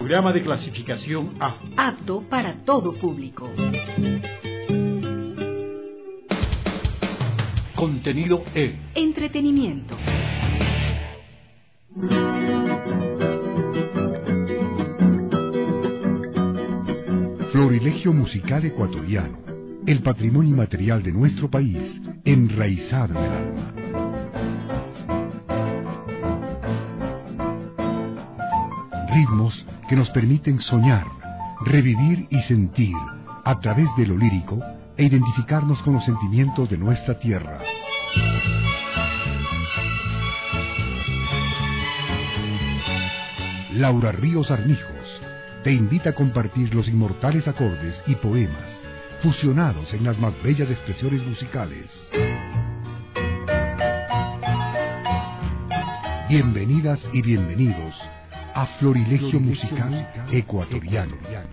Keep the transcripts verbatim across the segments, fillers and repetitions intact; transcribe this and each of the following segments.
Programa de clasificación A. Apto para todo público. Contenido E. Entretenimiento. Florilegio musical ecuatoriano, el patrimonio inmaterial de nuestro país, enraizado en el alma. Ritmos que nos permiten soñar, revivir y sentir a través de lo lírico e identificarnos con los sentimientos de nuestra tierra. Laura Ríos Armijos te invita a compartir los inmortales acordes y poemas fusionados en las más bellas expresiones musicales. Bienvenidas y bienvenidos a Florilegio Musical Ecuatoriano.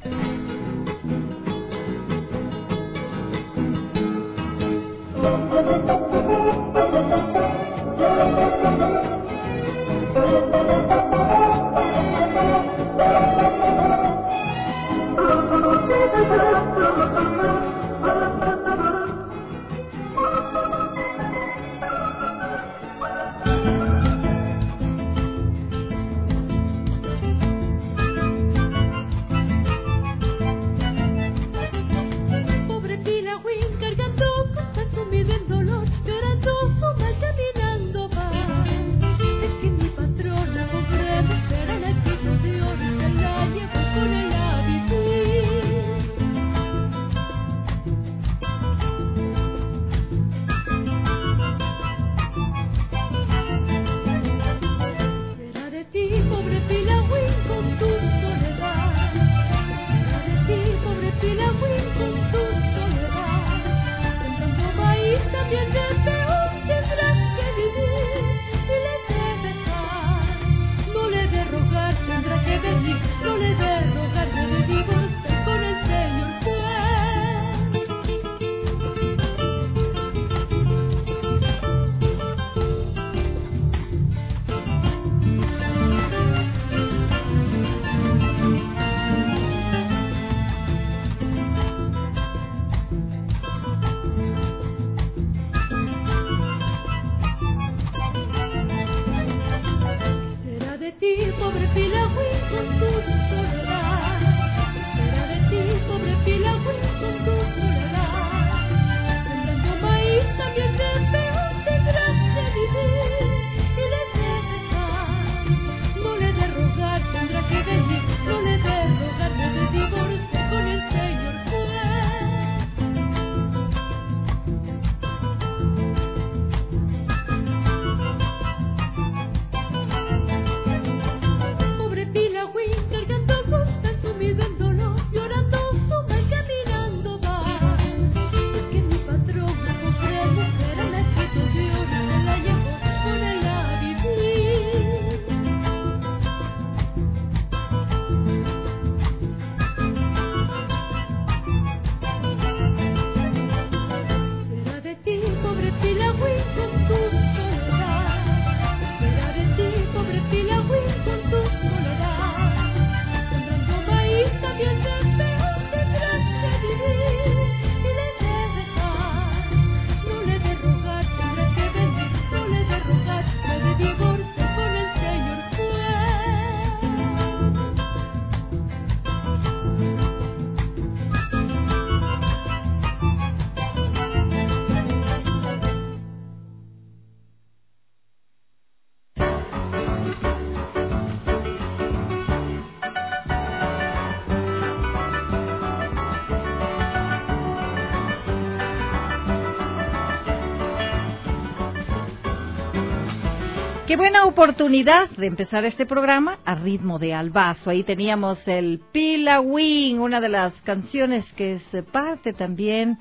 Qué buena oportunidad de empezar este programa a ritmo de albazo. Ahí teníamos el Pilawin, una de las canciones que es parte también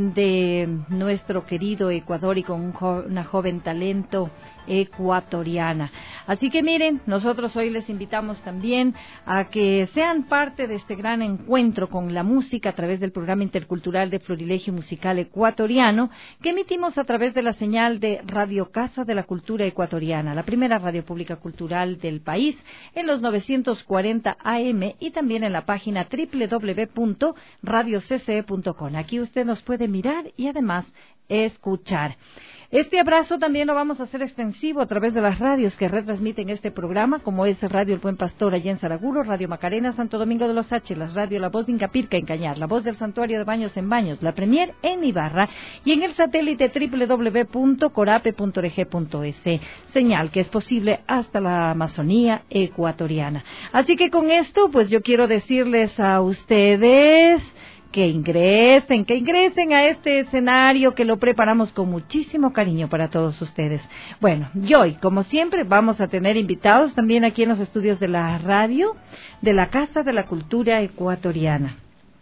de nuestro querido Ecuador y con un jo- una joven talento ecuatoriana. Así que miren, nosotros hoy les invitamos también a que sean parte de este gran encuentro con la música a través del programa intercultural de Florilegio Musical Ecuatoriano que emitimos a través de la señal de Radio Casa de la Cultura Ecuatoriana. Ecuatoriana, la primera radio pública cultural del país, en los novecientos cuarenta A M y también en la página doble u doble u doble u punto radio c c e punto com. Aquí usted nos puede mirar y además escuchar. Este abrazo también lo vamos a hacer extensivo a través de las radios que retransmiten este programa, como es Radio El Buen Pastor allá en Saraguro, Radio Macarena, Santo Domingo de los H, las Radio La Voz de Incapirca en Cañar, La Voz del Santuario de Baños en Baños, La Premier en Ibarra y en el satélite doble u doble u doble u punto corape punto org punto es, señal que es posible hasta la Amazonía ecuatoriana. Así que con esto, pues yo quiero decirles a ustedes que ingresen, que ingresen a este escenario que lo preparamos con muchísimo cariño para todos ustedes. Bueno, y hoy, como siempre, vamos a tener invitados también aquí en los estudios de la radio de la Casa de la Cultura Ecuatoriana.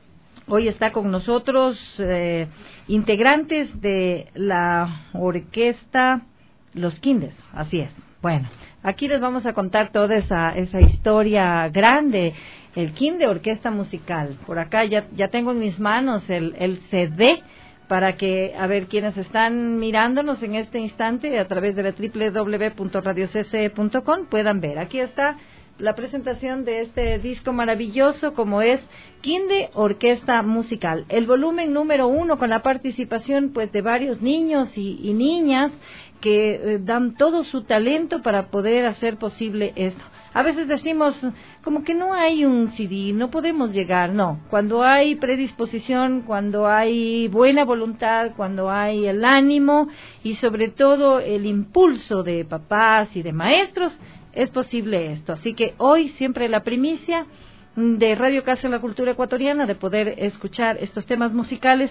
Hoy está con nosotros eh, integrantes de la orquesta Los Kindes, así es. Bueno, aquí les vamos a contar toda esa, esa historia grande. El Kinde Orquesta Musical. Por acá ya, ya tengo en mis manos el, el C D para que, a ver, quienes están mirándonos en este instante a través de la doble u doble u doble u punto radio c c e punto com puedan ver. Aquí está la presentación de este disco maravilloso como es Kinde Orquesta Musical. El volumen número uno con la participación pues de varios niños y, y niñas que eh, dan todo su talento para poder hacer posible esto. A veces decimos, como que no hay un C D, no podemos llegar, no. Cuando hay predisposición, cuando hay buena voluntad, cuando hay el ánimo y sobre todo el impulso de papás y de maestros, es posible esto. Así que hoy siempre la primicia de Radio Casa de la Cultura Ecuatoriana de poder escuchar estos temas musicales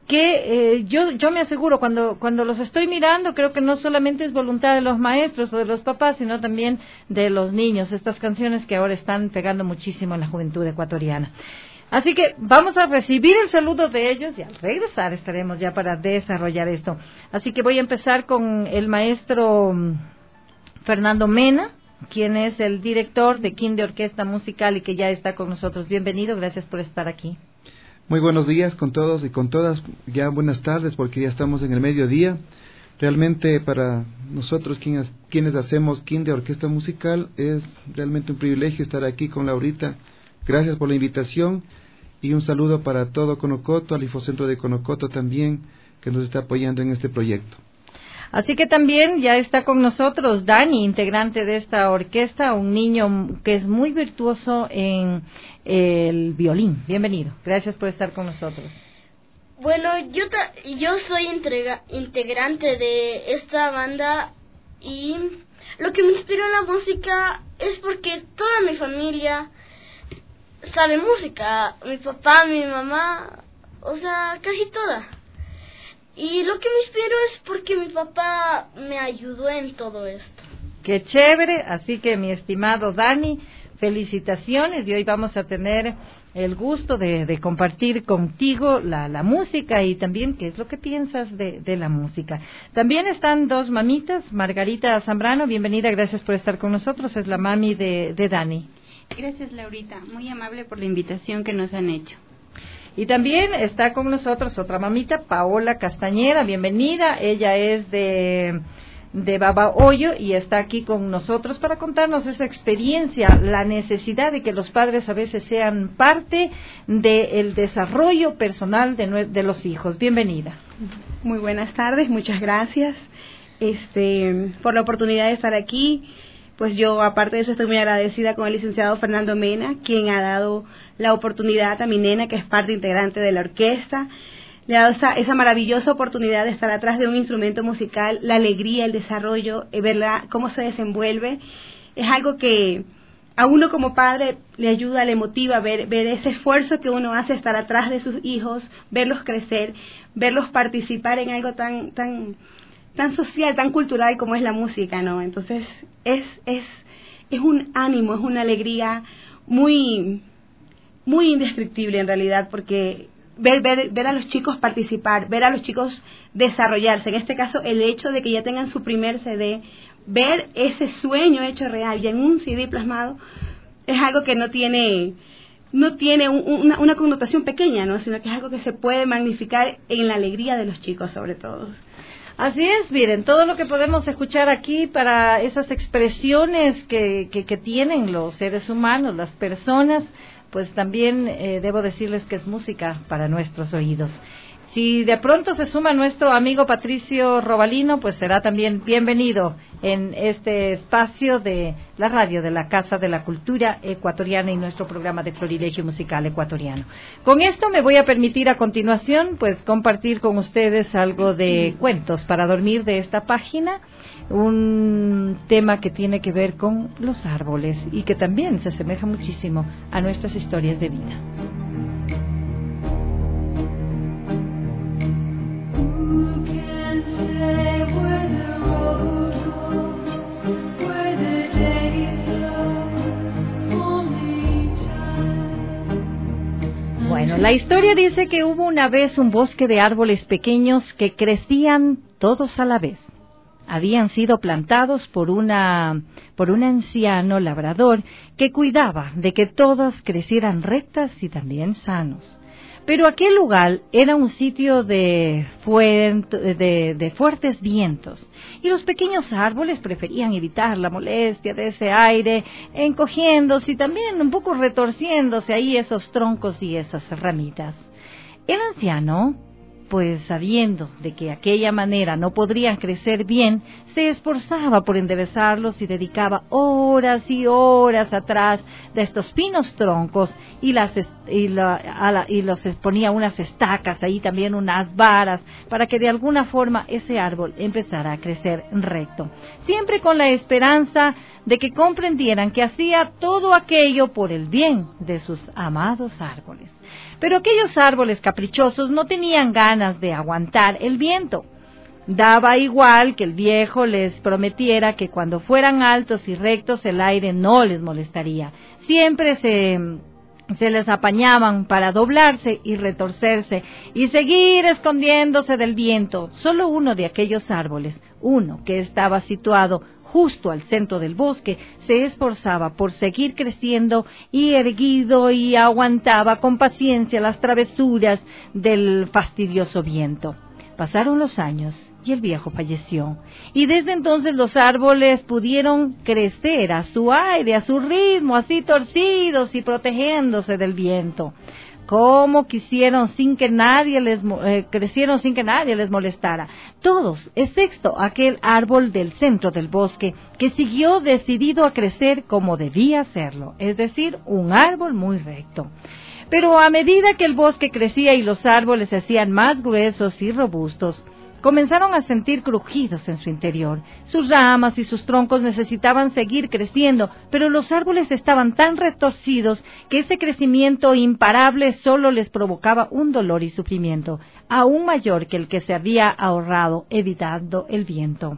que eh, yo yo me aseguro cuando cuando los estoy mirando, creo que no solamente es voluntad de los maestros o de los papás, sino también de los niños, estas canciones que ahora están pegando muchísimo en la juventud ecuatoriana. Así que vamos a recibir el saludo de ellos y al regresar estaremos ya para desarrollar esto. Así que voy a empezar con el maestro Fernando Mena, quien es el director de Kinde Orquesta Musical y que ya está con nosotros. Bienvenido, gracias por estar aquí. Muy buenos días con todos y con todas, ya buenas tardes porque ya estamos en el mediodía. Realmente para nosotros quienes, quienes hacemos Kinde Orquesta Musical es realmente un privilegio estar aquí con Laurita. Gracias por la invitación y un saludo para todo Conocoto, al Infocentro de Conocoto también, que nos está apoyando en este proyecto. Así que también ya está con nosotros Dani, integrante de esta orquesta, un niño que es muy virtuoso en el violín. Bienvenido, gracias por estar con nosotros. Bueno, yo ta- yo soy integra- integrante de esta banda y lo que me inspiró en la música es porque toda mi familia sabe música, mi papá, mi mamá, o sea, casi toda. Y lo que me inspiró es porque mi papá me ayudó en todo esto. Qué chévere, así que mi estimado Dani, felicitaciones y hoy vamos a tener el gusto de, de compartir contigo la, la música y también qué es lo que piensas de, de la música. También están dos mamitas, Margarita Zambrano, bienvenida, gracias por estar con nosotros, es la mami de, de Dani. Gracias, Laurita, muy amable por la invitación que nos han hecho. Y también está con nosotros otra mamita, Paola Castañeda, bienvenida. Ella es de, de Babahoyo y está aquí con nosotros para contarnos esa experiencia, la necesidad de que los padres a veces sean parte del desarrollo personal de, nue- de los hijos. Bienvenida. Muy buenas tardes, muchas gracias este, por la oportunidad de estar aquí. Pues yo, aparte de eso, estoy muy agradecida con el licenciado Fernando Mena, quien ha dado la oportunidad a mi nena, que es parte integrante de la orquesta. Le ha dado esa, esa maravillosa oportunidad de estar atrás de un instrumento musical, la alegría, el desarrollo, eh, verla cómo se desenvuelve. Es algo que a uno como padre le ayuda, le motiva ver, ver ese esfuerzo que uno hace, estar atrás de sus hijos, verlos crecer, verlos participar en algo tan tan tan social, tan cultural como es la música, ¿no? Entonces es es es un ánimo, es una alegría muy muy indescriptible en realidad, porque ver ver ver a los chicos participar, ver a los chicos desarrollarse, en este caso el hecho de que ya tengan su primer C D, ver ese sueño hecho real y en un C D plasmado, es algo que no tiene no tiene un, una, una connotación pequeña, ¿no? Sino que es algo que se puede magnificar en la alegría de los chicos sobre todo. Así es, miren, todo lo que podemos escuchar aquí para esas expresiones que, que, que tienen los seres humanos, las personas, pues también eh, debo decirles que es música para nuestros oídos. Si de pronto se suma nuestro amigo Patricio Robalino, pues será también bienvenido en este espacio de la radio de la Casa de la Cultura Ecuatoriana y nuestro programa de Florilegio Musical Ecuatoriano. Con esto me voy a permitir a continuación pues compartir con ustedes algo de cuentos para dormir de esta página, un tema que tiene que ver con los árboles y que también se asemeja muchísimo a nuestras historias de vida. Bueno, la historia dice que hubo una vez un bosque de árboles pequeños que crecían todos a la vez. Habían sido plantados por una por un anciano labrador que cuidaba de que todas crecieran rectas y también sanos. Pero aquel lugar era un sitio de, fuent, de, de fuertes vientos y los pequeños árboles preferían evitar la molestia de ese aire, encogiéndose y también un poco retorciéndose ahí esos troncos y esas ramitas. El anciano, pues sabiendo de que aquella manera no podrían crecer bien, se esforzaba por enderezarlos y dedicaba horas y horas atrás de estos finos troncos y, las, y, la, a la, y los ponía unas estacas, ahí también unas varas, para que de alguna forma ese árbol empezara a crecer recto. Siempre con la esperanza de que comprendieran que hacía todo aquello por el bien de sus amados árboles. Pero aquellos árboles caprichosos no tenían ganas de aguantar el viento. Daba igual que el viejo les prometiera que cuando fueran altos y rectos el aire no les molestaría. Siempre se, se les apañaban para doblarse y retorcerse y seguir escondiéndose del viento. Solo uno de aquellos árboles, uno que estaba situado justo al centro del bosque, se esforzaba por seguir creciendo y erguido y aguantaba con paciencia las travesuras del fastidioso viento. Pasaron los años y el viejo falleció, y desde entonces los árboles pudieron crecer a su aire, a su ritmo, así torcidos y protegiéndose del viento. Cómo quisieron sin que nadie les eh, crecieron sin que nadie les molestara. Todos, excepto aquel árbol del centro del bosque que siguió decidido a crecer como debía hacerlo, es decir, un árbol muy recto. Pero a medida que el bosque crecía y los árboles se hacían más gruesos y robustos, comenzaron a sentir crujidos en su interior. Sus ramas y sus troncos necesitaban seguir creciendo, pero los árboles estaban tan retorcidos que ese crecimiento imparable solo les provocaba un dolor y sufrimiento, aún mayor que el que se había ahorrado evitando el viento.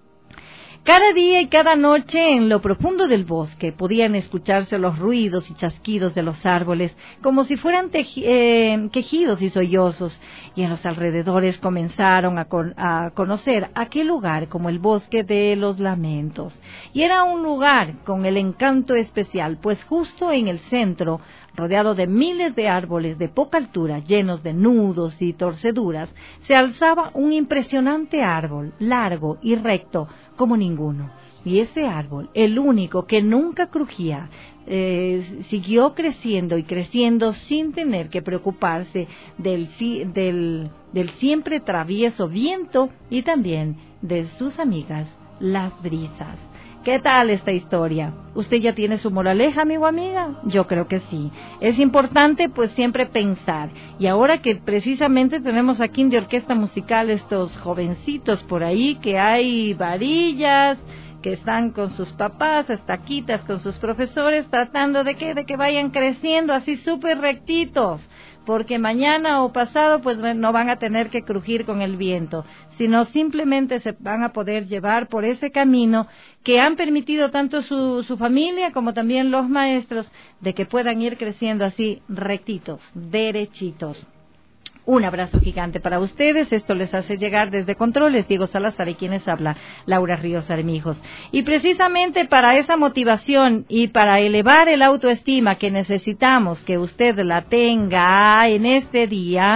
Cada día y cada noche en lo profundo del bosque podían escucharse los ruidos y chasquidos de los árboles como si fueran teji- eh, quejidos y sollozos, y en los alrededores comenzaron a, con- a conocer aquel lugar como el bosque de los lamentos. Y era un lugar con el encanto especial, pues justo en el centro, rodeado de miles de árboles de poca altura, llenos de nudos y torceduras, se alzaba un impresionante árbol, largo y recto como ninguno. Y ese árbol, el único que nunca crujía, eh, siguió creciendo y creciendo sin tener que preocuparse del, del, del siempre travieso viento y también de sus amigas, las brisas. ¿Qué tal esta historia? ¿Usted ya tiene su moraleja, amigo o amiga? Yo creo que sí. Es importante pues siempre pensar. Y ahora que precisamente tenemos aquí en de orquesta musical estos jovencitos por ahí, que hay varillas, que están con sus papás, estaquitas con sus profesores, tratando de que, de que vayan creciendo así súper rectitos, porque mañana o pasado pues no van a tener que crujir con el viento, sino simplemente se van a poder llevar por ese camino que han permitido tanto su, su familia como también los maestros de que puedan ir creciendo así rectitos, derechitos. Un abrazo gigante para ustedes. Esto les hace llegar desde Controles Diego Salazar y quienes habla Laura Ríos Armijos. Y precisamente para esa motivación y para elevar el autoestima que necesitamos que usted la tenga en este día,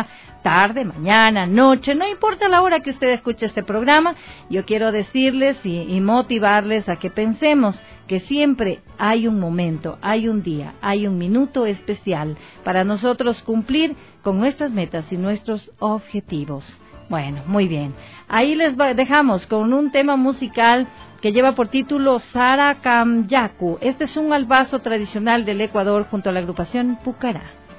tarde, mañana, noche, no importa la hora que usted escuche este programa, yo quiero decirles y, y motivarles a que pensemos que siempre hay un momento, hay un día, hay un minuto especial para nosotros cumplir con nuestras metas y nuestros objetivos. Bueno, muy bien. Ahí les dejamos con un tema musical que lleva por título Sarakamyaku. Este es un albazo tradicional del Ecuador junto a la agrupación Pucará.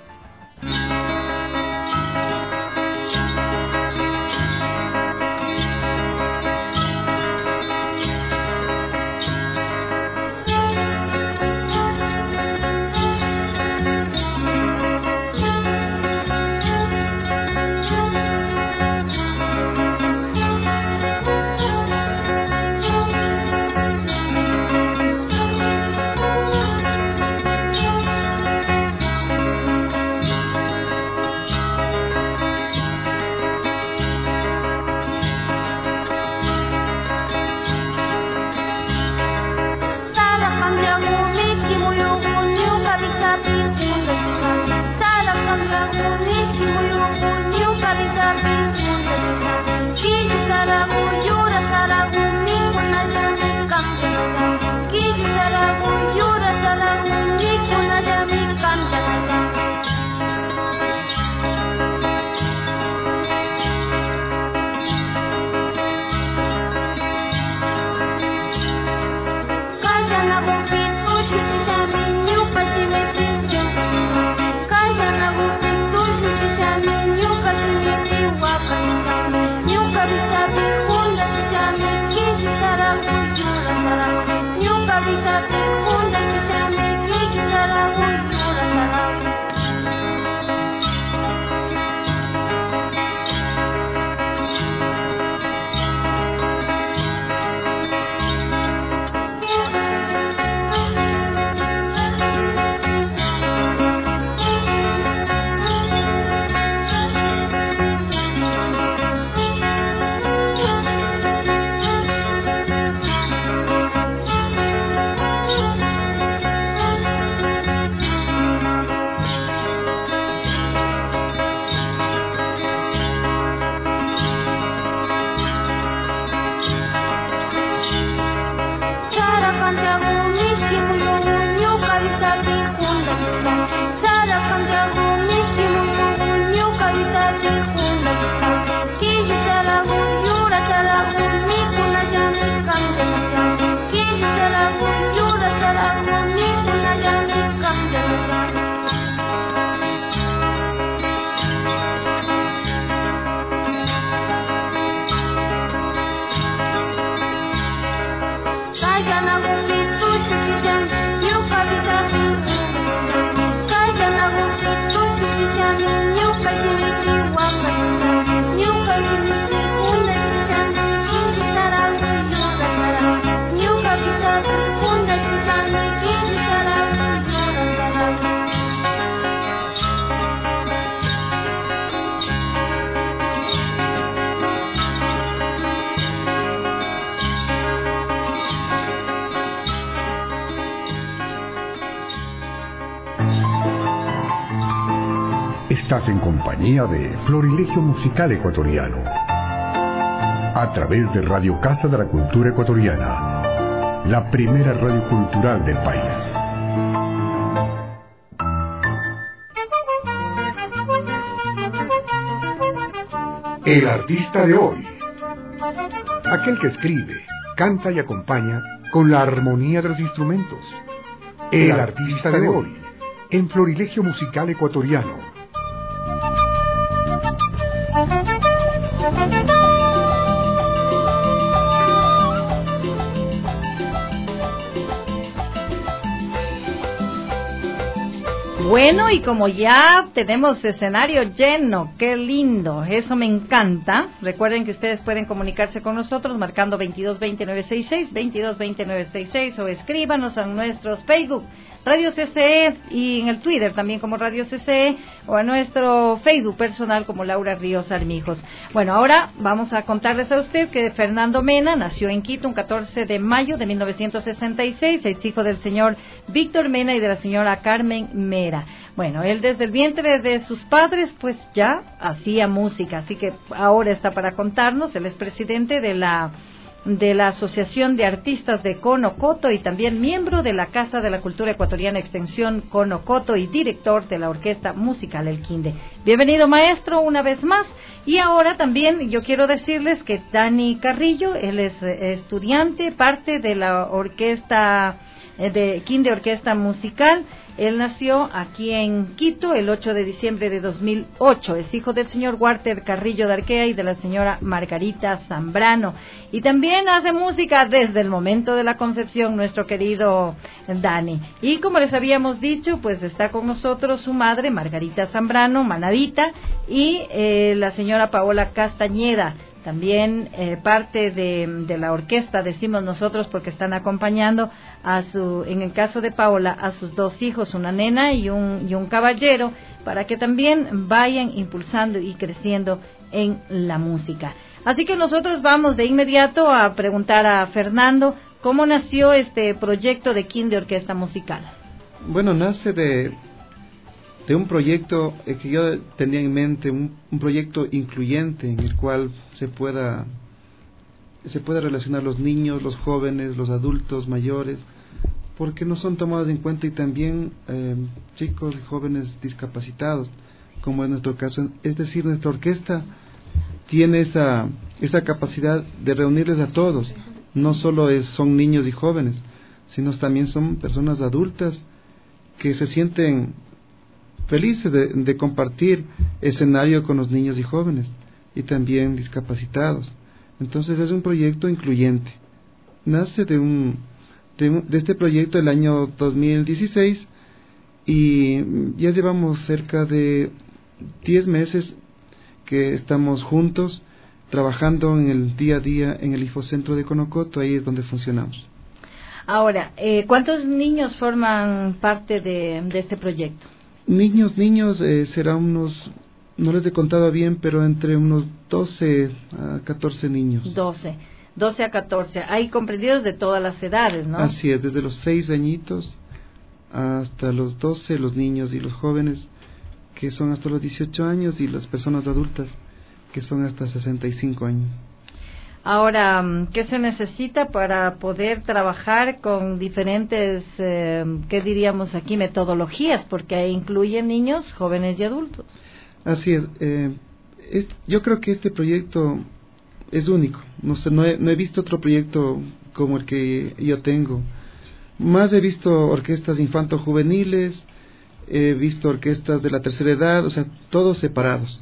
Estás en compañía de Florilegio Musical Ecuatoriano, a través de Radio Casa de la Cultura Ecuatoriana, la primera radio cultural del país. El artista de hoy, aquel que escribe, canta y acompaña con la armonía de los instrumentos. El artista de hoy, en Florilegio Musical Ecuatoriano. Bueno, y como ya tenemos escenario lleno, qué lindo, eso me encanta. Recuerden que ustedes pueden comunicarse con nosotros marcando veintidós veinte nueve sesenta y seis, veintidós veinte nueve sesenta y seis, o escríbanos a nuestros Facebook, Radio C C E y en el Twitter también como Radio C C E o a nuestro Facebook personal como Laura Ríos Armijos. Bueno, ahora vamos a contarles a usted que Fernando Mena nació en Quito un catorce de mayo de mil novecientos sesenta y seis, es hijo del señor Víctor Mena y de la señora Carmen Mera. Bueno, él desde el vientre de sus padres pues ya hacía música, así que ahora está para contarnos. Él es presidente de la de la Asociación de Artistas de Conocoto y también miembro de la Casa de la Cultura Ecuatoriana Extensión Conocoto y director de la Orquesta Musical El Quinde. Bienvenido, maestro, una vez más. Y ahora también yo quiero decirles que Dani Carrillo, él es eh, estudiante, parte de la orquesta eh, de Quinde Orquesta Musical. Él nació aquí en Quito el ocho de diciembre de dos mil ocho. Es hijo del señor Walter Carrillo de Arquea y de la señora Margarita Zambrano. Y también hace música desde el momento de la concepción, nuestro querido Dani. Y como les habíamos dicho, pues está con nosotros su madre, Margarita Zambrano, Manavita, y eh, la señora Paola Castañeda. También eh, parte de, de la orquesta, decimos nosotros, porque están acompañando a su, en el caso de Paola, a sus dos hijos, una nena y un, y un caballero, para que también vayan impulsando y creciendo en la música. Así que nosotros vamos de inmediato a preguntar a Fernando cómo nació este proyecto de Quinde Orquesta Musical. Bueno, nace de... de un proyecto eh, que yo tenía en mente, un, un proyecto incluyente en el cual se pueda se pueda relacionar los niños, los jóvenes, los adultos mayores, porque no son tomados en cuenta, y también eh, chicos y jóvenes discapacitados, como es nuestro caso. Es decir, nuestra orquesta tiene esa esa capacidad de reunirles a todos, no solo es, son niños y jóvenes, sino también son personas adultas que se sienten felices de, de compartir escenario con los niños y jóvenes, y también discapacitados. Entonces es un proyecto incluyente. Nace de un de, un, de este proyecto el año dos mil dieciséis, y ya llevamos cerca de diez meses que estamos juntos trabajando en el día a día en el Infocentro de Conocoto. Ahí es donde funcionamos. Ahora, eh, ¿cuántos niños forman parte de, de este proyecto? Niños, niños, eh, será unos, no les he contado bien, pero entre unos doce a catorce niños. doce, doce a catorce, hay comprendidos de todas las edades, ¿no? Así es, desde los seis añitos hasta los doce, los niños y los jóvenes, que son hasta los dieciocho años, y las personas adultas, que son hasta sesenta y cinco años. Ahora, ¿qué se necesita para poder trabajar con diferentes, eh, qué diríamos aquí, metodologías? Porque incluyen niños, jóvenes y adultos. Así es. Eh, es yo creo que este proyecto es único. No sé, no he, no he visto otro proyecto como el que yo tengo. Más he visto orquestas infanto-juveniles, he visto orquestas de la tercera edad, o sea, todos separados.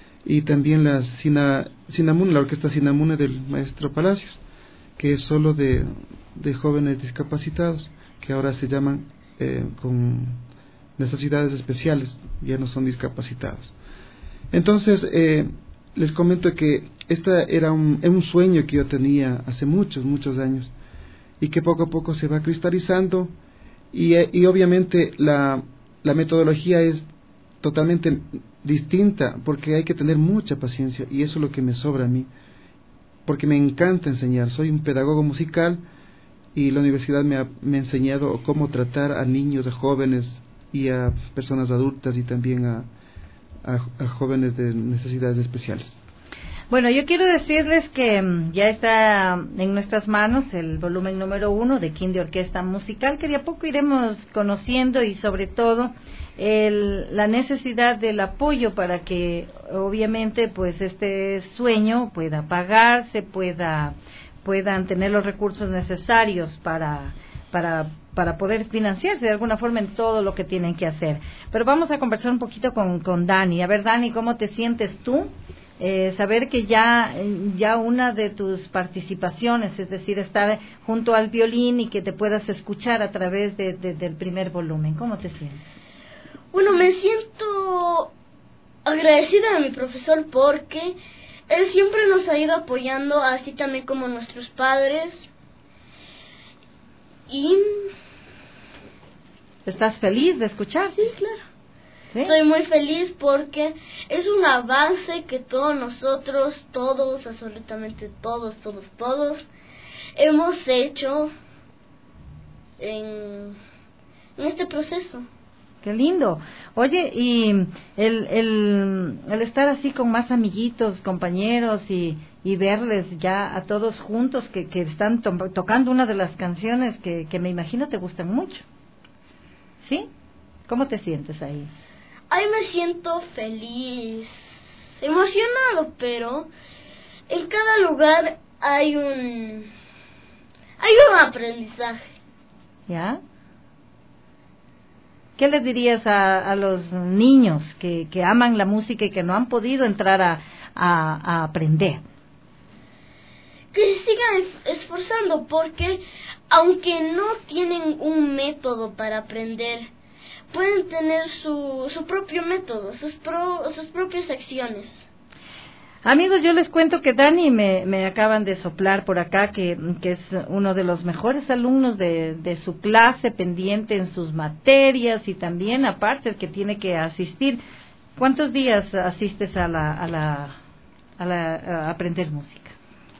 Y también la Sina, Sinamune, la orquesta Sinamune del maestro Palacios, que es solo de, de jóvenes discapacitados, que ahora se llaman eh, con necesidades especiales, ya no son discapacitados. Entonces, eh, les comento que esta era un, un sueño que yo tenía hace muchos, muchos años, y que poco a poco se va cristalizando, y, y obviamente la, la metodología es totalmente distinta, porque hay que tener mucha paciencia, y eso es lo que me sobra a mí, porque me encanta enseñar. Soy un pedagogo musical, y la universidad me ha, me ha enseñado cómo tratar a niños, a jóvenes y a personas adultas, y también a, a, a jóvenes de necesidades especiales. Bueno, yo quiero decirles que um, ya está en nuestras manos el volumen número uno de Quinde Orquesta Musical, que de a poco iremos conociendo, y sobre todo el, la necesidad del apoyo para que obviamente pues este sueño pueda pagarse, pueda puedan tener los recursos necesarios para para para poder financiarse de alguna forma en todo lo que tienen que hacer. Pero vamos a conversar un poquito con, con Dani. A ver, Dani, ¿cómo te sientes tú? Eh, saber que ya ya una de tus participaciones, es decir, estar junto al violín y que te puedas escuchar a través de, de, del primer volumen. ¿Cómo te sientes? Bueno, me siento agradecida a mi profesor porque él siempre nos ha ido apoyando, así también como nuestros padres. Y ¿Estás feliz de escuchar? Sí, claro. ¿Sí? Estoy muy feliz porque es un avance que todos nosotros, todos, absolutamente todos, todos, todos, hemos hecho en, en este proceso. Qué lindo. Oye, y el, el, el estar así con más amiguitos, compañeros y, y verles ya a todos juntos que, que están to tocando una de las canciones que, que me imagino te gustan mucho. ¿Sí? ¿Cómo te sientes ahí? Ay, me siento feliz, emocionado, pero en cada lugar hay un, hay un aprendizaje. ¿Ya? ¿Qué les dirías a, a los niños que, que aman la música y que no han podido entrar a, a, a aprender? Que se sigan esforzando, porque aunque no tienen un método para aprender, pueden tener su, su propio método, sus, pro, sus propias acciones. Amigos, yo les cuento que Dani me, me acaban de soplar por acá que, que es uno de los mejores alumnos de, de su clase, pendiente en sus materias y también aparte el que tiene que asistir. ¿Cuántos días asistes a la a la a, la, a aprender música?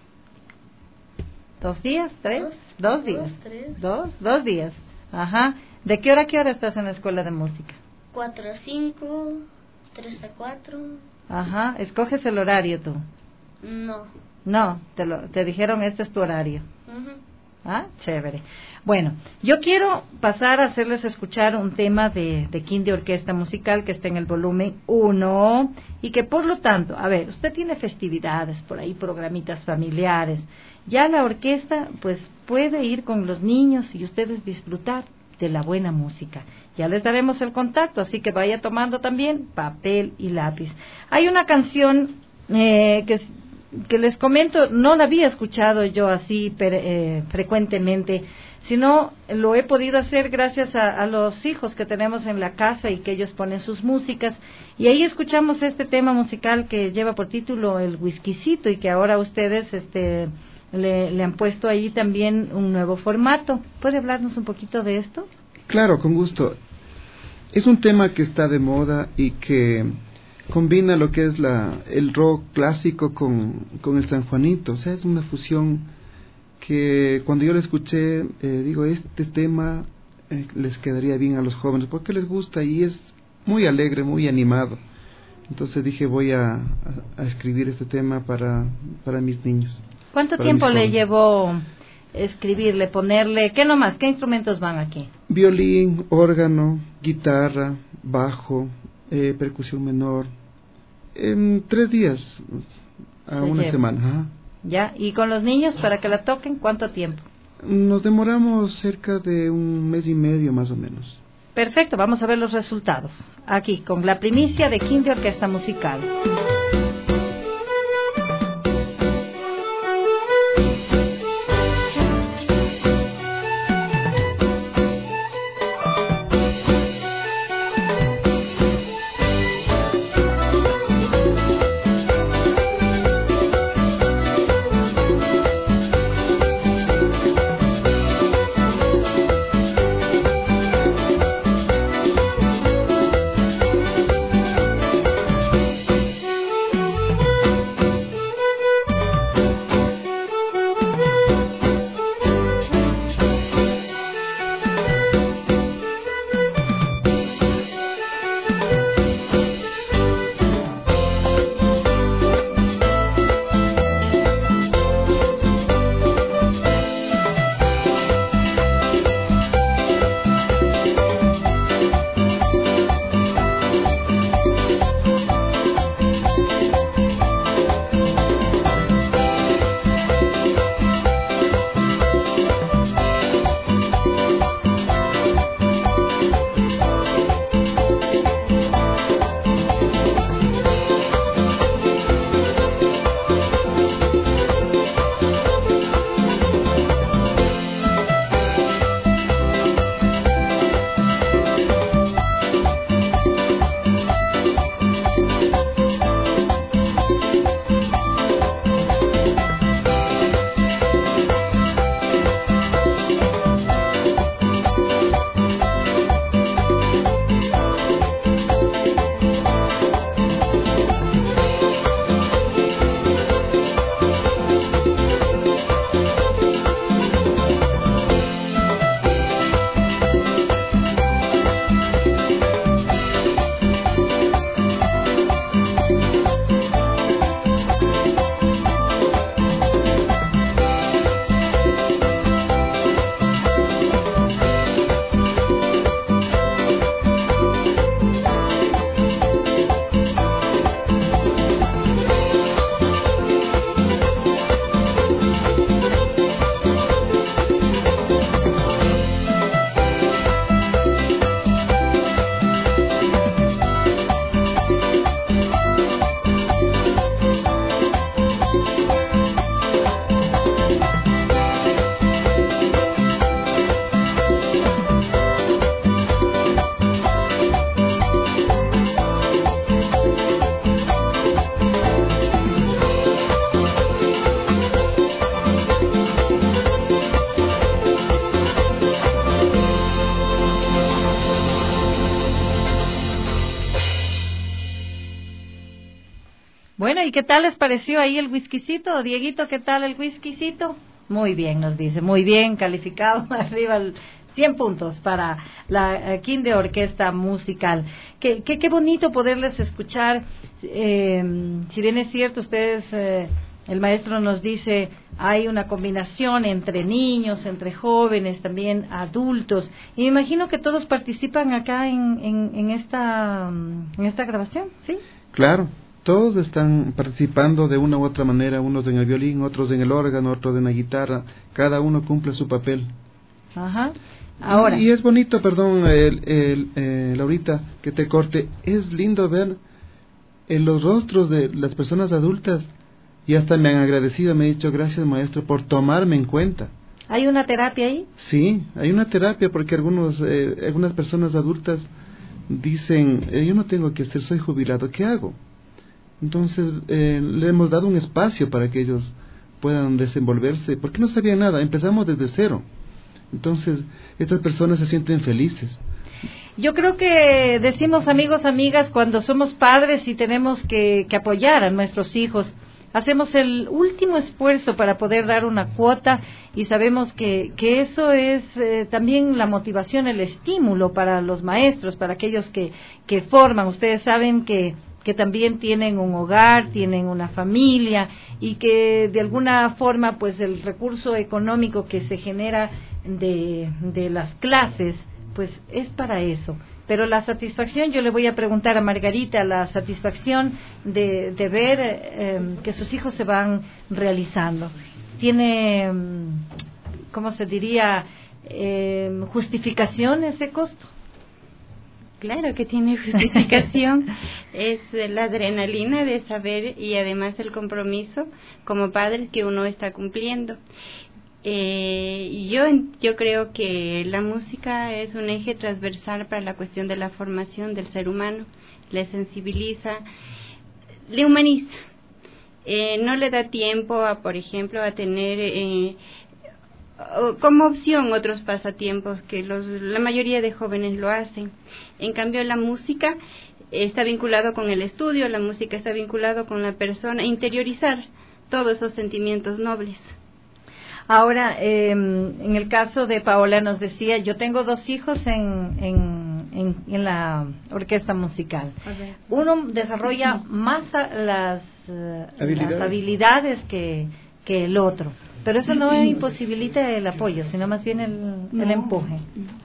¿Dos días? ¿Tres? Dos, dos días. Dos, tres. Dos, dos días. Ajá. ¿De qué hora a qué hora estás en la escuela de música? Cuatro a cinco, tres a cuatro. Ajá, ¿escoges el horario tú? No. No, te, lo, te dijeron este es tu horario. Uh-huh. Ah, chévere. Bueno, yo quiero pasar a hacerles escuchar un tema de, de Kinder Orquesta Musical que está en el volumen uno y que por lo tanto, a ver, usted tiene festividades por ahí, programitas familiares. Ya la orquesta pues puede ir con los niños y ustedes disfrutar de la buena música. Ya les daremos el contacto, así que vaya tomando también papel y lápiz. Hay una canción eh, que, que les comento, no la había escuchado yo así per, eh, frecuentemente, sino lo he podido hacer gracias a, a los hijos que tenemos en la casa y que ellos ponen sus músicas. Y ahí escuchamos este tema musical que lleva por título El Whiskycito y que ahora ustedes este Le, le han puesto ahí también un nuevo formato. ¿Puede hablarnos un poquito de esto? Claro, con gusto. Es un tema que está de moda y que combina lo que es la el rock clásico con, con el San Juanito. O sea, es una fusión que cuando yo lo escuché, eh, digo, este tema eh, les quedaría bien a los jóvenes porque les gusta y es muy alegre, muy animado. Entonces dije, voy a, a, a escribir este tema para, para mis niños. ¿Cuánto tiempo le llevó escribirle, ponerle, qué nomás, qué instrumentos van aquí? Violín, órgano, guitarra, bajo, eh, percusión menor. En tres días a Se una lleva. semana. Ajá. Ya, y con los niños para que la toquen, ¿cuánto tiempo? Nos demoramos cerca de un mes y medio más o menos. Perfecto, vamos a ver los resultados. Aquí, con la primicia de Kinder Orquesta Musical. Thank Bueno, ¿y qué tal les pareció ahí el whiskycito? Dieguito, ¿qué tal el whiskycito? Muy bien, nos dice, muy bien, calificado, arriba el cien puntos para la uh, Kinder Orquesta Musical. Qué, qué, qué bonito poderles escuchar, eh, si bien es cierto, ustedes, eh, el maestro nos dice, hay una combinación entre niños, entre jóvenes, también adultos, y me imagino que todos participan acá en, en, en, esta, en esta grabación, ¿sí? Claro. Todos están participando de una u otra manera, unos en el violín, otros en el órgano, otros en la guitarra, cada uno cumple su papel. Ajá. Ahora. Y es bonito, perdón, el, el, eh, Laurita, que te corte, es lindo ver en los rostros de las personas adultas, y hasta me han agradecido, me han dicho, gracias maestro por tomarme en cuenta. ¿Hay una terapia ahí? Sí, hay una terapia, porque algunos, eh, algunas personas adultas dicen, eh, yo no tengo que hacer, soy jubilado, ¿qué hago? Entonces eh, le hemos dado un espacio para que ellos puedan desenvolverse, porque no sabían nada, empezamos desde cero. Entonces estas personas se sienten felices. Yo creo que decimos amigos, amigas, cuando somos padres y tenemos que, que apoyar a nuestros hijos, hacemos el último esfuerzo para poder dar una cuota, y sabemos que, que eso es eh, también la motivación, el estímulo para los maestros, para aquellos que, que forman. Ustedes saben que que también tienen un hogar, tienen una familia, y que de alguna forma pues el recurso económico que se genera de, de las clases pues es para eso. Pero la satisfacción, yo le voy a preguntar a Margarita, la satisfacción de, de ver eh, que sus hijos se van realizando, ¿tiene, cómo se diría, eh, justificación ese costo? Claro que tiene justificación, es la adrenalina de saber, y además el compromiso como padres que uno está cumpliendo. Eh, yo, yo creo que la música es un eje transversal para la cuestión de la formación del ser humano, le sensibiliza, le humaniza, eh, no le da tiempo a, por ejemplo, a tener eh, como opción otros pasatiempos que los, la mayoría de jóvenes lo hacen. En cambio la música está vinculado con el estudio, la música está vinculado con la persona, interiorizar todos esos sentimientos nobles. Ahora, eh, en el caso de Paola nos decía, yo tengo dos hijos en, en, en, en la orquesta musical. Okay. Uno desarrolla más las, uh, habilidades. las habilidades que, que el otro. Pero eso no imposibilita el apoyo, sino más bien el, no. el empuje.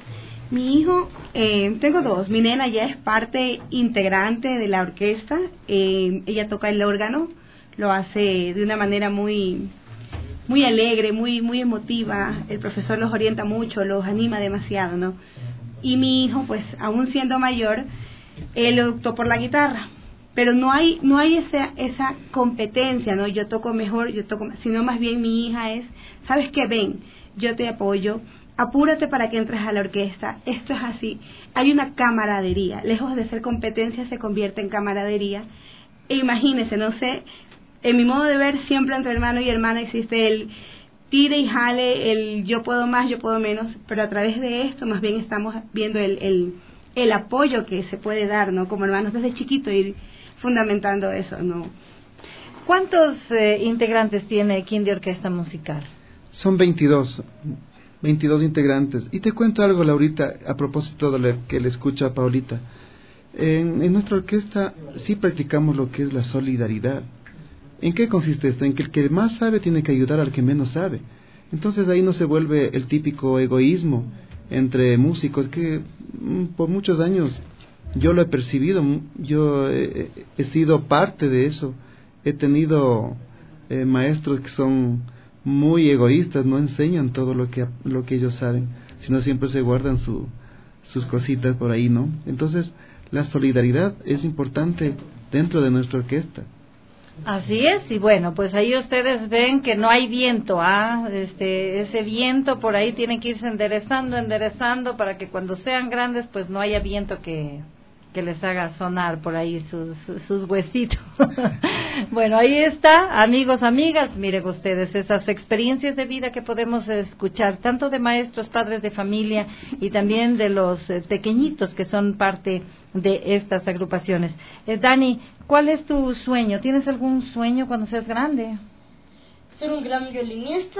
Mi hijo, eh, tengo dos. Mi nena ya es parte integrante de la orquesta. Eh, ella toca el órgano, lo hace de una manera muy, muy alegre, muy, muy emotiva. El profesor los orienta mucho, los anima demasiado, ¿no? Y mi hijo, pues, aún siendo mayor, él optó por la guitarra. Pero no hay no hay esa esa competencia, ¿no? Yo toco mejor, yo toco, sino más bien mi hija es, ¿sabes qué? Ven, yo te apoyo, apúrate para que entres a la orquesta, esto es así. Hay una camaradería, lejos de ser competencia se convierte en camaradería. E imagínese, no sé, en mi modo de ver, siempre entre hermano y hermana existe el tire y jale, el yo puedo más, yo puedo menos, pero a través de esto más bien estamos viendo el el, el apoyo que se puede dar, ¿no? Como hermanos desde chiquito, ir fundamentando eso, ¿no? ¿Cuántos eh, integrantes tiene Kinder Orquesta Musical? Son veintidós, veintidós integrantes. Y te cuento algo, Laurita, a propósito de lo que le escucho a Paulita. En, en nuestra orquesta sí practicamos lo que es la solidaridad. ¿En qué consiste esto? En que el que más sabe tiene que ayudar al que menos sabe. Entonces ahí no se vuelve el típico egoísmo entre músicos, que mm, por muchos años yo lo he percibido, yo he, he sido parte de eso. He tenido eh, maestros que son muy egoístas, no enseñan todo lo que lo que ellos saben, sino siempre se guardan su, sus cositas por ahí, ¿no? Entonces, la solidaridad es importante dentro de nuestra orquesta. Así es, y bueno, pues ahí ustedes ven que no hay viento, ¿ah? Este, ese viento por ahí tiene que irse enderezando, enderezando, para que cuando sean grandes, pues no haya viento que... que les haga sonar por ahí sus, sus huesitos. Bueno, ahí está, amigos, amigas, miren ustedes esas experiencias de vida que podemos escuchar, tanto de maestros, padres de familia y también de los eh, pequeñitos que son parte de estas agrupaciones. Eh, Dani, ¿cuál es tu sueño? ¿Tienes algún sueño cuando seas grande? Ser un gran violinista.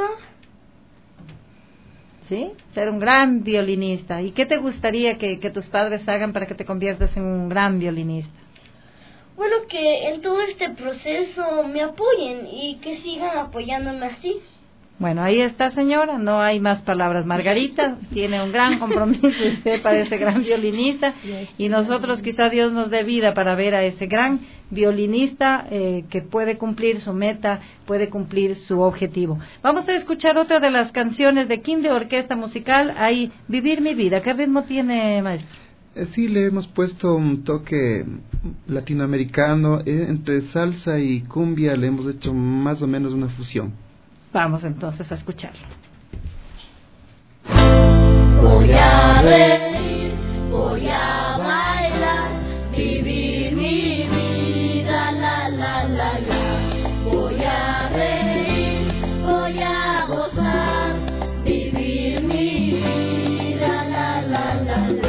¿Sí? Ser un gran violinista. ¿Y qué te gustaría que, que tus padres hagan para que te conviertas en un gran violinista? Bueno, que en todo este proceso me apoyen y que sigan apoyándome así. Bueno, ahí está, señora, no hay más palabras. Margarita tiene un gran compromiso, usted para ese gran violinista, y nosotros quizá Dios nos dé vida para ver a ese gran violinista eh, que puede cumplir su meta, puede cumplir su objetivo. Vamos a escuchar otra de las canciones de King de Orquesta Musical, ahí, Vivir mi vida. ¿Qué ritmo tiene, maestro? Eh, sí, le hemos puesto un toque latinoamericano, eh, entre salsa y cumbia le hemos hecho más o menos una fusión. Vamos entonces a escucharlo. Voy a reír, voy a bailar, vivir mi vida, la la la la. Voy a reír, voy a gozar, vivir mi vida, la la la la.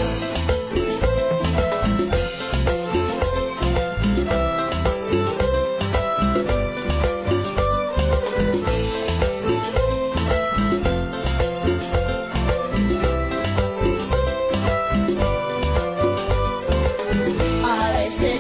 A veces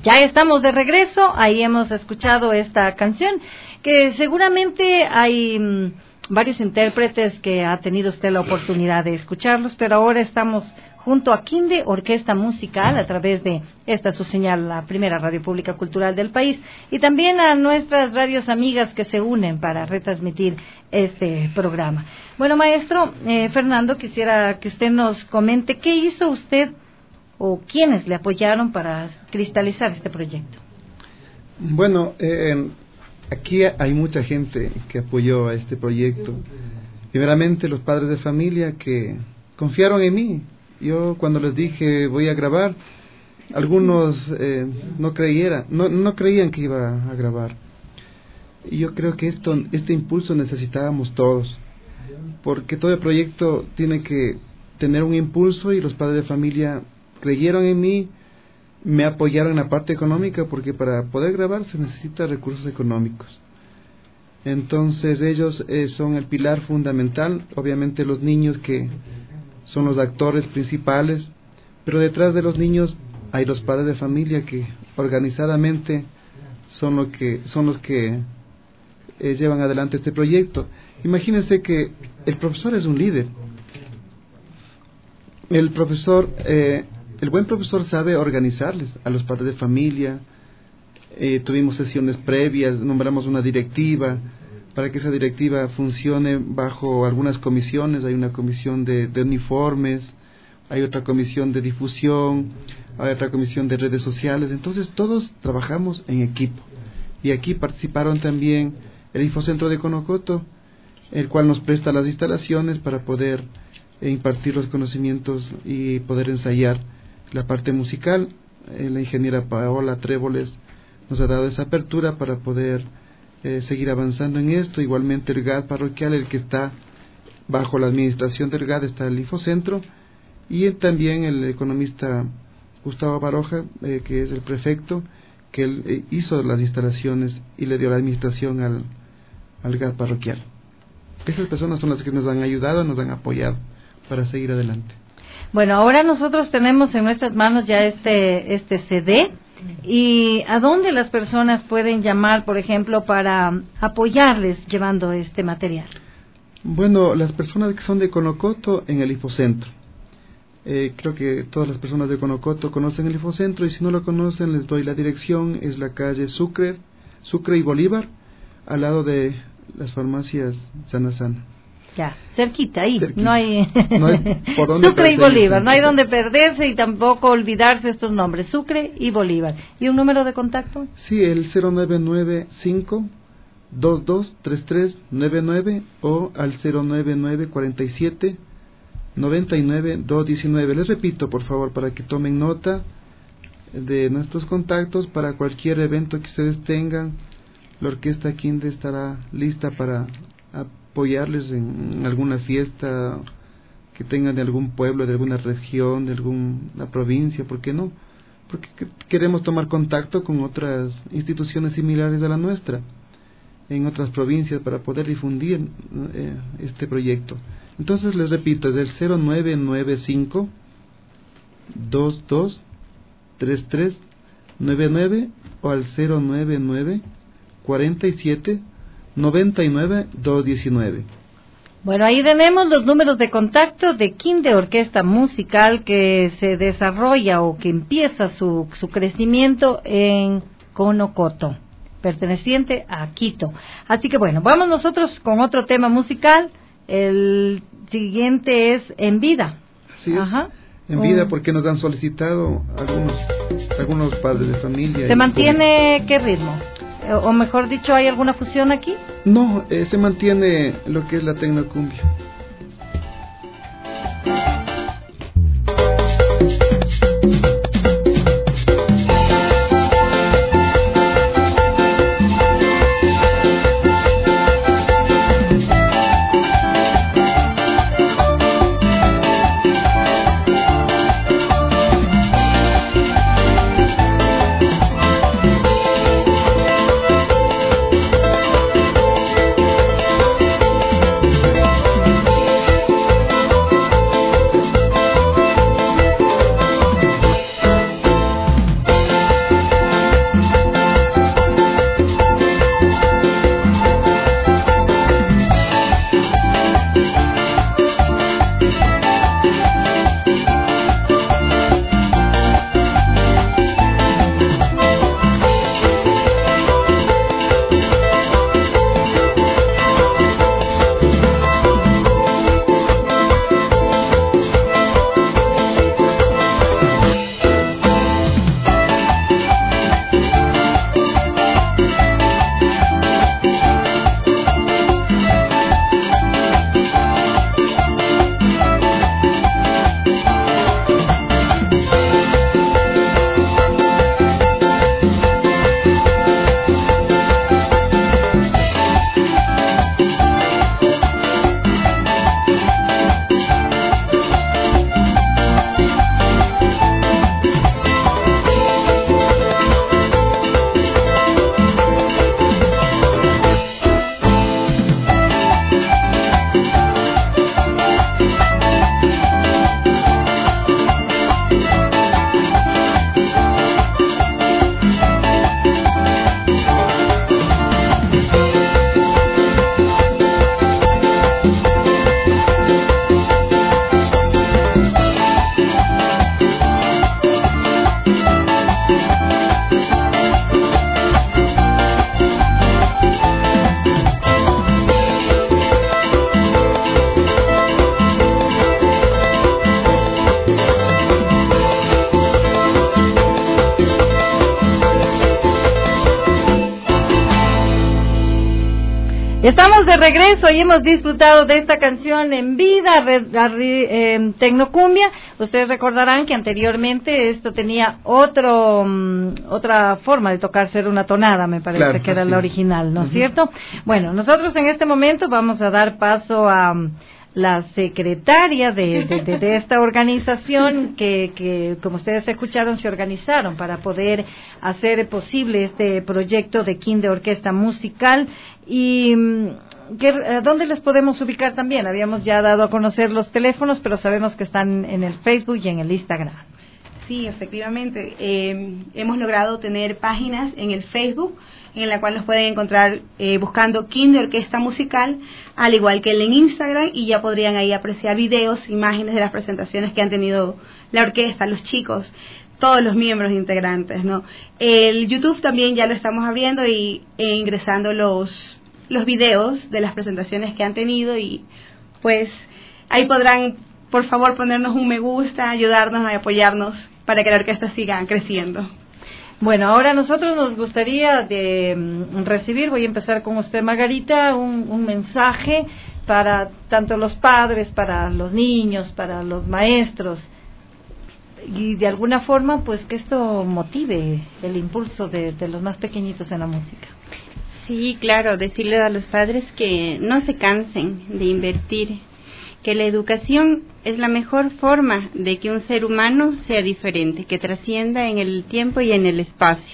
Ya estamos de regreso, ahí hemos escuchado esta canción, que seguramente hay mmm, varios intérpretes que ha tenido usted la oportunidad de escucharlos, pero ahora estamos junto a Quinde Orquesta Musical a través de esta su señal, la primera radio pública cultural del país, y también a nuestras radios amigas que se unen para retransmitir este programa. Bueno, maestro eh, Fernando, quisiera que usted nos comente qué hizo usted o quiénes le apoyaron para cristalizar este proyecto. Bueno, eh, aquí hay mucha gente que apoyó a este proyecto. Primeramente los padres de familia que confiaron en mí. Yo cuando les dije voy a grabar, algunos eh, no creyeran, no, no creían que iba a grabar. Y yo creo que esto, este impulso necesitábamos todos, porque todo el proyecto tiene que tener un impulso y los padres de familia creyeron en mí, me apoyaron en la parte económica, porque para poder grabar se necesita recursos económicos. Entonces ellos eh, son el pilar fundamental, obviamente los niños que son los actores principales, pero detrás de los niños hay los padres de familia que organizadamente son, lo que, son los que eh, llevan adelante este proyecto. Imagínense que el profesor es un líder. El profesor, eh, el buen profesor sabe organizarles a los padres de familia. Eh, tuvimos sesiones previas, nombramos una directiva para que esa directiva funcione bajo algunas comisiones. Hay una comisión de, de uniformes, hay otra comisión de difusión, hay otra comisión de redes sociales. Entonces todos trabajamos en equipo, y aquí participaron también el Infocentro de Conocoto, el cual nos presta las instalaciones para poder eh, impartir los conocimientos y poder ensayar la parte musical. Eh, la ingeniera Paola Tréboles nos ha dado esa apertura para poder Eh, seguir avanzando en esto. Igualmente el G A D parroquial, el que está bajo la administración del G A D, está el Infocentro, y él, también el economista Gustavo Baroja, eh, que es el prefecto, que él eh, hizo las instalaciones y le dio la administración al, al G A D parroquial. Esas personas son las que nos han ayudado, nos han apoyado para seguir adelante. Bueno, ahora nosotros tenemos en nuestras manos ya este, este C D. ¿Y a dónde las personas pueden llamar, por ejemplo, para apoyarles llevando este material? Bueno, las personas que son de Conocoto, en el Infocentro. Eh, creo que todas las personas de Conocoto conocen el Infocentro, y si no lo conocen les doy la dirección. Es la calle Sucre, Sucre y Bolívar, al lado de las farmacias Sana Sana. Ya, cerquita ahí, cerquita. no hay, no hay por dónde Sucre y Bolívar, no hay donde perderse y tampoco olvidarse estos nombres, Sucre y Bolívar. ¿Y un número de contacto? Sí, el cero nueve nueve cinco dos dos tres tres nueve nueve o al cero nueve nueve cuarenta y siete noventa y nueve dos diecinueve. Les repito, por favor, para que tomen nota de nuestros contactos para cualquier evento que ustedes tengan. La orquesta Quinde estará lista para apoyarles en alguna fiesta que tengan de algún pueblo, de alguna región, de alguna provincia. ¿Por qué no? Porque queremos tomar contacto con otras instituciones similares a la nuestra en otras provincias para poder difundir eh, este proyecto. Entonces les repito, es el cero nueve nueve cinco dos dos tres tres nueve nueve o al cero nueve nueve cuarenta y siete noventa y nueve dos diecinueve. Bueno, ahí tenemos los números de contacto de Quinde Orquesta Musical, que se desarrolla o que empieza su, su crecimiento en Conocoto, perteneciente a Quito. Así que bueno, vamos nosotros con otro tema musical. El siguiente es En Vida. Así es. Ajá. En Vida, porque nos han solicitado algunos algunos padres de familia. ¿Se mantiene qué ritmo? O mejor dicho, ¿hay alguna fusión aquí? No, eh, se mantiene lo que es la tecnocumbia. Estamos de regreso y hemos disfrutado de esta canción en vida, eh, Tecnocumbia. Ustedes recordarán que anteriormente esto tenía otro um, otra forma de tocarse, era una tonada, me parece, claro, que era sí. La original, ¿no es uh-huh. cierto? Bueno, nosotros en este momento vamos a dar paso a um, la secretaria de, de, de, de esta organización que, que, como ustedes escucharon, se organizaron para poder hacer posible este proyecto de Kinder Orquesta Musical. Y ¿qué, ¿dónde les podemos ubicar también? Habíamos ya dado a conocer los teléfonos, pero sabemos que están en el Facebook y en el Instagram. Sí, efectivamente. Eh, hemos logrado tener páginas en el Facebook, en la cual nos pueden encontrar eh, buscando Kinder Orquesta Musical, al igual que en Instagram, y ya podrían ahí apreciar videos, imágenes de las presentaciones que han tenido la orquesta, los chicos, todos los miembros integrantes, ¿no? El YouTube también ya lo estamos abriendo y e ingresando los los videos de las presentaciones que han tenido, y pues ahí podrán, por favor, ponernos un me gusta, ayudarnos y apoyarnos para que la orquesta siga creciendo. Bueno, ahora nosotros nos gustaría de um, recibir, voy a empezar con usted, Margarita, un, un mensaje para tanto los padres, para los niños, para los maestros, y de alguna forma, pues, que esto motive el impulso de, de los más pequeñitos en la música. Sí, claro, decirle a los padres que no se cansen de invertir, que la educación es la mejor forma de que un ser humano sea diferente, que trascienda en el tiempo y en el espacio.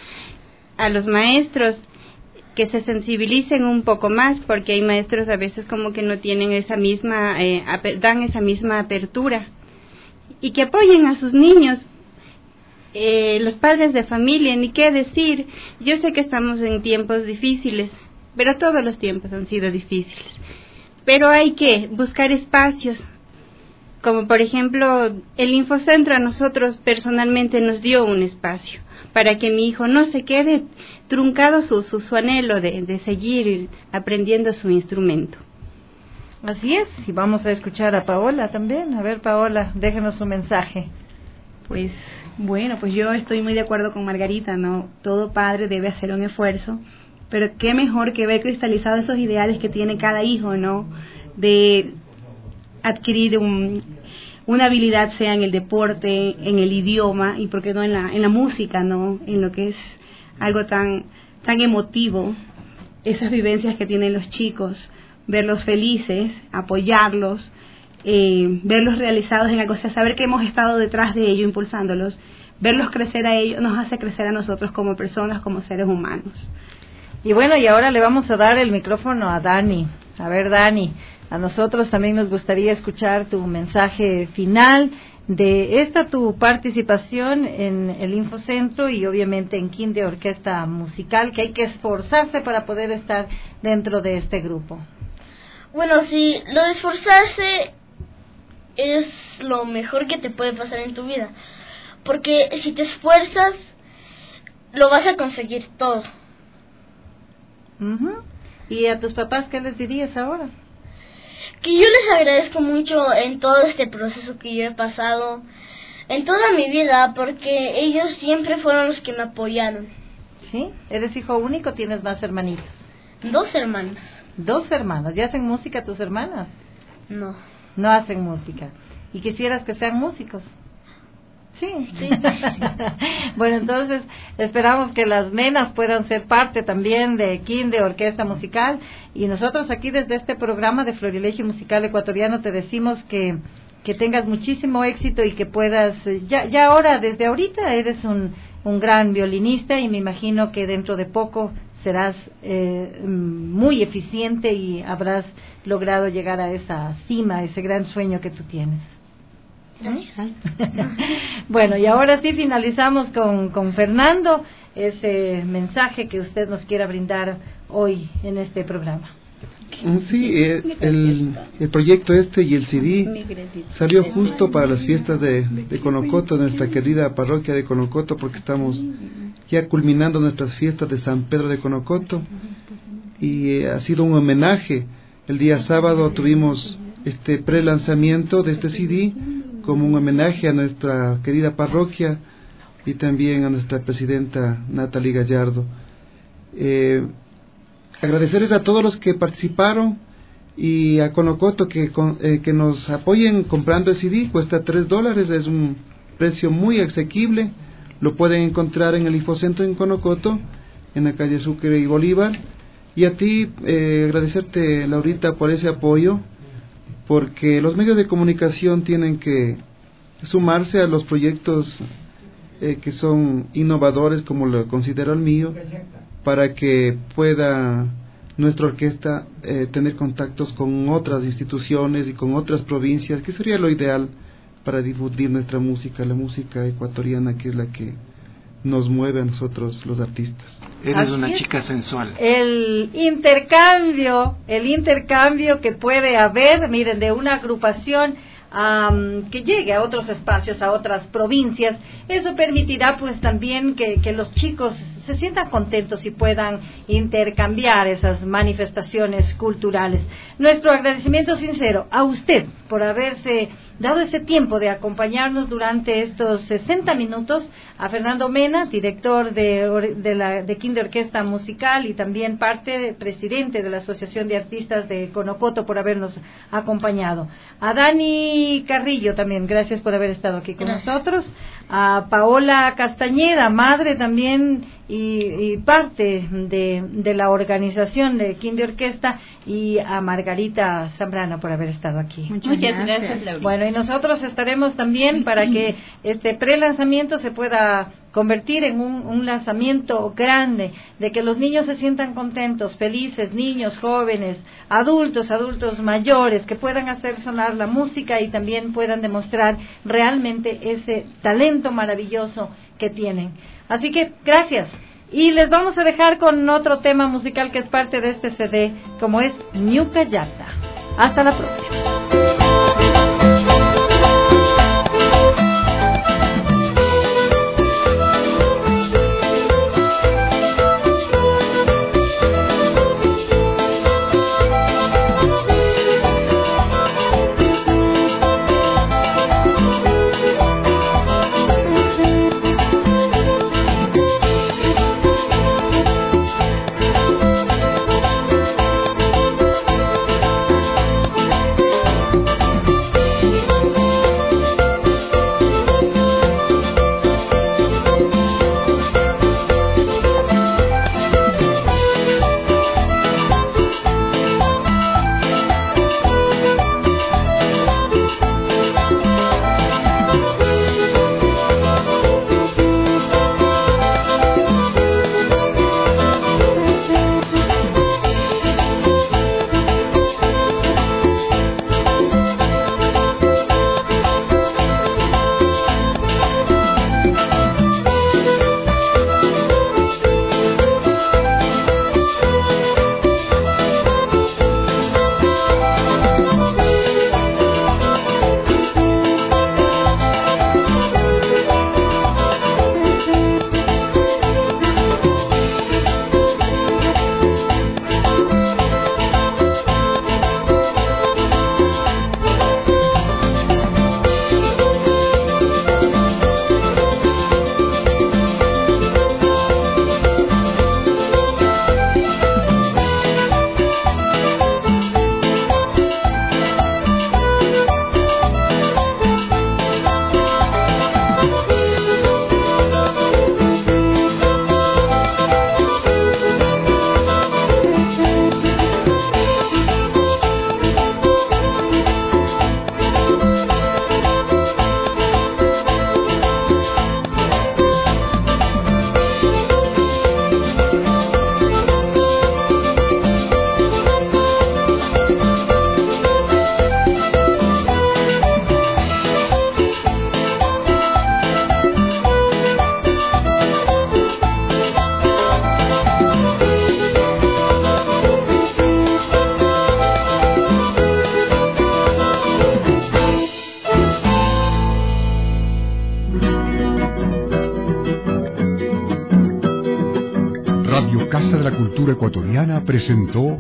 A los maestros, que se sensibilicen un poco más, porque hay maestros a veces como que no tienen esa misma, eh, dan esa misma apertura, y que apoyen a sus niños. Eh, los padres de familia, ni qué decir, yo sé que estamos en tiempos difíciles, pero todos los tiempos han sido difíciles. Pero hay que buscar espacios, como por ejemplo el Infocentro a nosotros personalmente nos dio un espacio para que mi hijo no se quede truncado su, su, su anhelo de, de seguir aprendiendo su instrumento. Así es, y vamos a escuchar a Paola también. A ver, Paola, déjenos su mensaje. Pues bueno, pues yo estoy muy de acuerdo con Margarita, ¿no? Todo padre debe hacer un esfuerzo. Pero qué mejor que ver cristalizados esos ideales que tiene cada hijo, ¿no? De adquirir un, una habilidad, sea en el deporte, en el idioma, y por qué no en la, en la música, ¿no? En lo que es algo tan, tan emotivo, esas vivencias que tienen los chicos, verlos felices, apoyarlos, eh, verlos realizados en algo, o sea, saber que hemos estado detrás de ellos, impulsándolos, verlos crecer a ellos, nos hace crecer a nosotros como personas, como seres humanos. Y bueno, y ahora le vamos a dar el micrófono a Dani. A ver, Dani, a nosotros también nos gustaría escuchar tu mensaje final de esta tu participación en el Infocentro y obviamente en Kinder Orquesta Musical, que hay que esforzarse para poder estar dentro de este grupo. Bueno, sí, lo de esforzarse es lo mejor que te puede pasar en tu vida, porque si te esfuerzas, lo vas a conseguir todo. Uh-huh. ¿Y a tus papás qué les dirías ahora? Que yo les agradezco mucho en todo este proceso que yo he pasado, en toda mi vida, porque ellos siempre fueron los que me apoyaron. ¿Sí? ¿Eres hijo único o tienes más hermanitos? Dos hermanas. ¿Dos hermanas? ¿Ya hacen música tus hermanas? No. No hacen música. ¿Y quisieras que sean músicos? Sí, sí. Bueno, entonces esperamos que las nenas puedan ser parte también de Kinder Orquesta Musical, y nosotros aquí desde este programa de Florilegio Musical Ecuatoriano te decimos que que tengas muchísimo éxito y que puedas, ya ya ahora, desde ahorita eres un, un gran violinista, y me imagino que dentro de poco serás eh, muy eficiente y habrás logrado llegar a esa cima, a ese gran sueño que tú tienes. ¿Eh? Bueno, y ahora sí finalizamos con, con Fernando, ese mensaje que usted nos quiera brindar hoy en este programa. Sí, eh, el, el proyecto este y el C D salió justo para las fiestas de, de Conocoto, nuestra querida parroquia de Conocoto, porque estamos ya culminando nuestras fiestas de San Pedro de Conocoto, y eh, ha sido un homenaje. El día sábado tuvimos este pre-lanzamiento de este C D como un homenaje a nuestra querida parroquia y también a nuestra presidenta Natalie Gallardo. Eh, agradecerles a todos los que participaron y a Conocoto que, con, eh, que nos apoyen comprando el C D. Cuesta tres dólares, es un precio muy asequible. Lo pueden encontrar en el Infocentro en Conocoto, en la calle Sucre y Bolívar. Y a ti, eh, agradecerte, Laurita, por ese apoyo, porque los medios de comunicación tienen que sumarse a los proyectos eh, que son innovadores, como lo considero el mío, para que pueda nuestra orquesta eh, tener contactos con otras instituciones y con otras provincias, que sería lo ideal para difundir nuestra música, la música ecuatoriana, que es la que nos mueve a nosotros los artistas. Eres Así una es. chica sensual. El intercambio, el intercambio que puede haber, miren, de una agrupación um, que llegue a otros espacios, a otras provincias, eso permitirá pues también que, que los chicos se sientan contentos y puedan intercambiar esas manifestaciones culturales. Nuestro agradecimiento sincero a usted por haberse dado ese tiempo de acompañarnos durante estos sesenta minutos, a Fernando Mena, director de, de la de Quinde Orquesta Musical y también parte de, presidente de la Asociación de Artistas de Conocoto, por habernos acompañado. A Dani Carrillo también, gracias por haber estado aquí con gracias. nosotros. A Paola Castañeda, madre también y, y parte de, de la organización de Quinde Orquesta, y a Margarita Zambrano por haber estado aquí. Muchas, Muchas gracias, gracias Laura. Bueno, y nosotros estaremos también para que este pre-lanzamiento se pueda convertir en un, un lanzamiento grande, de que los niños se sientan contentos, felices, niños, jóvenes, adultos, adultos mayores, que puedan hacer sonar la música y también puedan demostrar realmente ese talento maravilloso que tienen. Así que gracias. Y les vamos a dejar con otro tema musical que es parte de este C D, como es Ñucayata. Hasta la próxima. Casa de la Cultura Ecuatoriana presentó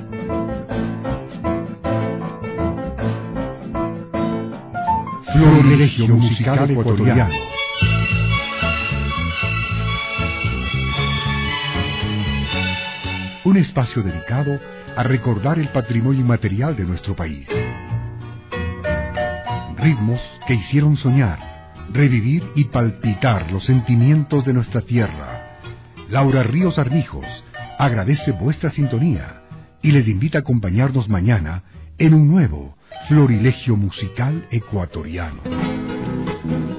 Florilegio Musical Ecuatoriano. Un un espacio dedicado a recordar el patrimonio inmaterial de nuestro país. Ritmos que hicieron soñar, revivir y palpitar los sentimientos de nuestra tierra. Laura Ríos Armijos agradece vuestra sintonía y les invita a acompañarnos mañana en un nuevo Florilegio Musical Ecuatoriano.